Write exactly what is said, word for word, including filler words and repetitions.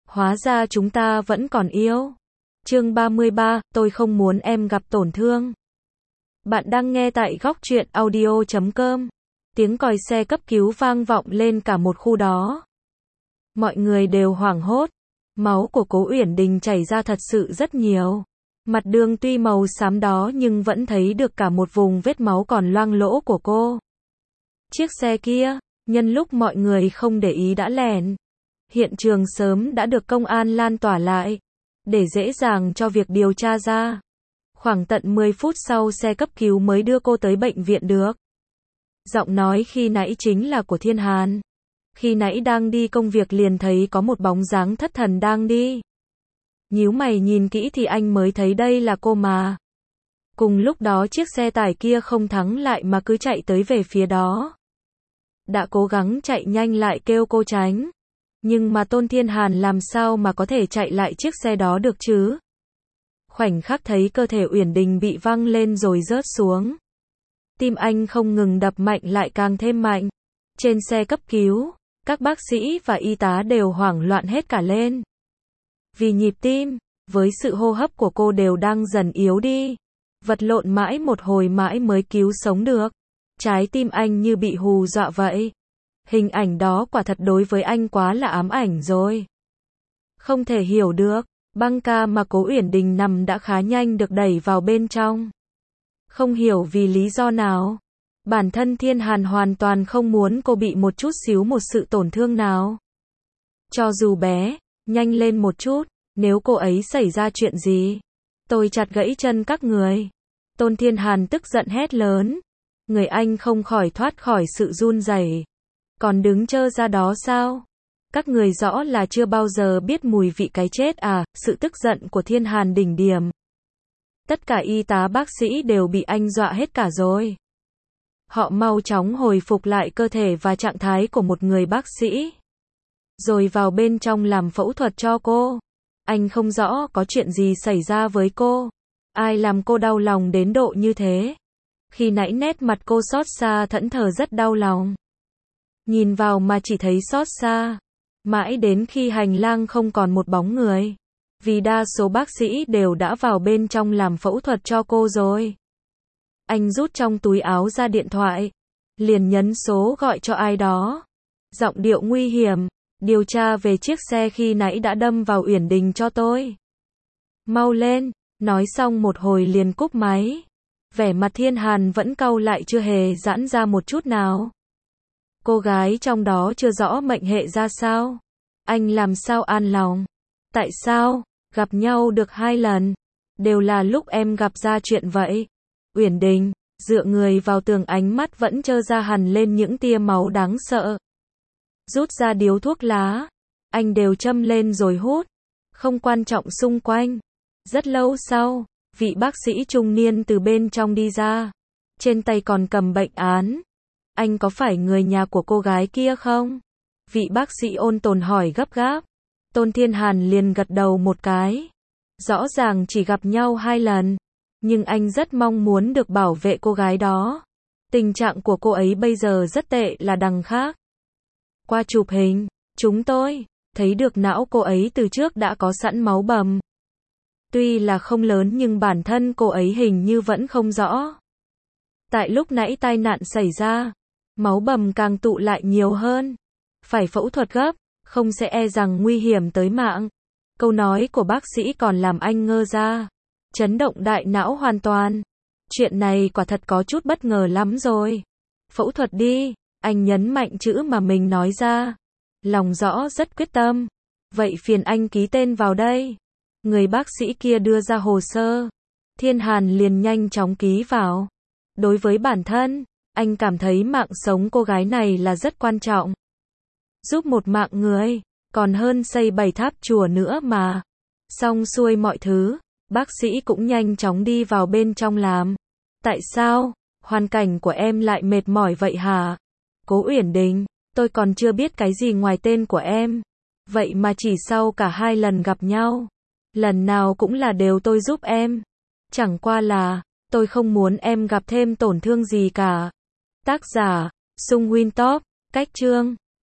Hóa ra chúng ta vẫn còn yêu. Chương ba mươi ba, tôi không muốn em gặp tổn thương. Bạn đang nghe tại góc truyện audio chấm com. Tiếng còi xe cấp cứu vang vọng lên cả một khu đó. Mọi người đều hoảng hốt. Máu của Cố Uyển Đình chảy ra thật sự rất nhiều. Mặt đường tuy màu xám đó nhưng vẫn thấy được cả một vùng vết máu còn loang lỗ của cô. Chiếc xe kia, nhân lúc mọi người không để ý đã lẻn. Hiện trường sớm đã được công an lan tỏa lại, để dễ dàng cho việc điều tra ra. Khoảng tận mười phút sau xe cấp cứu mới đưa cô tới bệnh viện được. Giọng nói khi nãy chính là của Thiên Hàn. Khi nãy đang đi công việc liền thấy có một bóng dáng thất thần đang đi. Nhíu mày nhìn kỹ thì anh mới thấy đây là cô mà. Cùng lúc đó chiếc xe tải kia không thắng lại mà cứ chạy tới về phía đó. Đã cố gắng chạy nhanh lại kêu cô tránh. Nhưng mà Tôn Thiên Hàn làm sao mà có thể chạy lại chiếc xe đó được chứ? Khoảnh khắc thấy cơ thể Uyển Đình bị văng lên rồi rớt xuống. Tim anh không ngừng đập mạnh lại càng thêm mạnh. Trên xe cấp cứu, các bác sĩ và y tá đều hoảng loạn hết cả lên. Vì nhịp tim, với sự hô hấp của cô đều đang dần yếu đi. Vật lộn mãi một hồi mãi mới cứu sống được. Trái tim anh như bị hù dọa vậy. Hình ảnh đó quả thật đối với anh quá là ám ảnh rồi. Không thể hiểu được, băng ca mà Cố Uyển Đình nằm đã khá nhanh được đẩy vào bên trong. Không hiểu vì lý do nào. Bản thân Thiên Hàn hoàn toàn không muốn cô bị một chút xíu một sự tổn thương nào. Cho dù bé, nhanh lên một chút, nếu cô ấy xảy ra chuyện gì, tôi chặt gãy chân các người. Tôn Thiên Hàn tức giận hét lớn. Người anh không khỏi thoát khỏi sự run rẩy. Còn đứng trơ ra đó sao? Các người rõ là chưa bao giờ biết mùi vị cái chết à? Sự tức giận của Thiên Hàn đỉnh điểm. Tất cả y tá bác sĩ đều bị anh dọa hết cả rồi. Họ mau chóng hồi phục lại cơ thể và trạng thái của một người bác sĩ. Rồi vào bên trong làm phẫu thuật cho cô. Anh không rõ có chuyện gì xảy ra với cô. Ai làm cô đau lòng đến độ như thế? Khi nãy nét mặt cô xót xa thẫn thờ rất đau lòng. Nhìn vào mà chỉ thấy xót xa. Mãi đến khi hành lang không còn một bóng người. Vì đa số bác sĩ đều đã vào bên trong làm phẫu thuật cho cô rồi. Anh rút trong túi áo ra điện thoại. Liền nhấn số gọi cho ai đó. Giọng điệu nguy hiểm. Điều tra về chiếc xe khi nãy đã đâm vào Uyển Đình cho tôi. Mau lên. Nói xong một hồi liền cúp máy. Vẻ mặt Thiên Hàn vẫn cau lại chưa hề giãn ra một chút nào. Cô gái trong đó chưa rõ mệnh hệ ra sao. Anh làm sao an lòng. Tại sao? Gặp nhau được hai lần. Đều là lúc em gặp ra chuyện vậy. Uyển Đình, dựa người vào tường ánh mắt vẫn trơ ra hằn lên những tia máu đáng sợ. Rút ra điếu thuốc lá. Anh đều châm lên rồi hút. Không quan trọng xung quanh. Rất lâu sau, vị bác sĩ trung niên từ bên trong đi ra. Trên tay còn cầm bệnh án. Anh có phải người nhà của cô gái kia không? Vị bác sĩ ôn tồn hỏi gấp gáp. Tôn Thiên Hàn liền gật đầu một cái. Rõ ràng chỉ gặp nhau hai lần. Nhưng anh rất mong muốn được bảo vệ cô gái đó. Tình trạng của cô ấy bây giờ rất tệ là đằng khác. Qua chụp hình, chúng tôi thấy được não cô ấy từ trước đã có sẵn máu bầm. Tuy là không lớn nhưng bản thân cô ấy hình như vẫn không rõ. Tại lúc nãy tai nạn xảy ra, máu bầm càng tụ lại nhiều hơn. Phải phẫu thuật gấp, không sẽ e rằng nguy hiểm tới mạng. Câu nói của bác sĩ còn làm anh ngơ ra. Chấn động đại não hoàn toàn. Chuyện này quả thật có chút bất ngờ lắm rồi. Phẫu thuật đi, anh nhấn mạnh chữ mà mình nói ra. Lòng rõ rất quyết tâm. Vậy phiền anh ký tên vào đây. Người bác sĩ kia đưa ra hồ sơ. Thiên Hàn liền nhanh chóng ký vào. Đối với bản thân, anh cảm thấy mạng sống cô gái này là rất quan trọng. Giúp một mạng người, còn hơn xây bảy tháp chùa nữa mà. Xong xuôi mọi thứ, bác sĩ cũng nhanh chóng đi vào bên trong làm. Tại sao? Hoàn cảnh của em lại mệt mỏi vậy hả? Cố Uyển Đình, tôi còn chưa biết cái gì ngoài tên của em. Vậy mà chỉ sau cả hai lần gặp nhau. Lần nào cũng là đều tôi giúp em. Chẳng qua là, tôi không muốn em gặp thêm tổn thương gì cả. Tác giả, Sung Win Top, cách chương.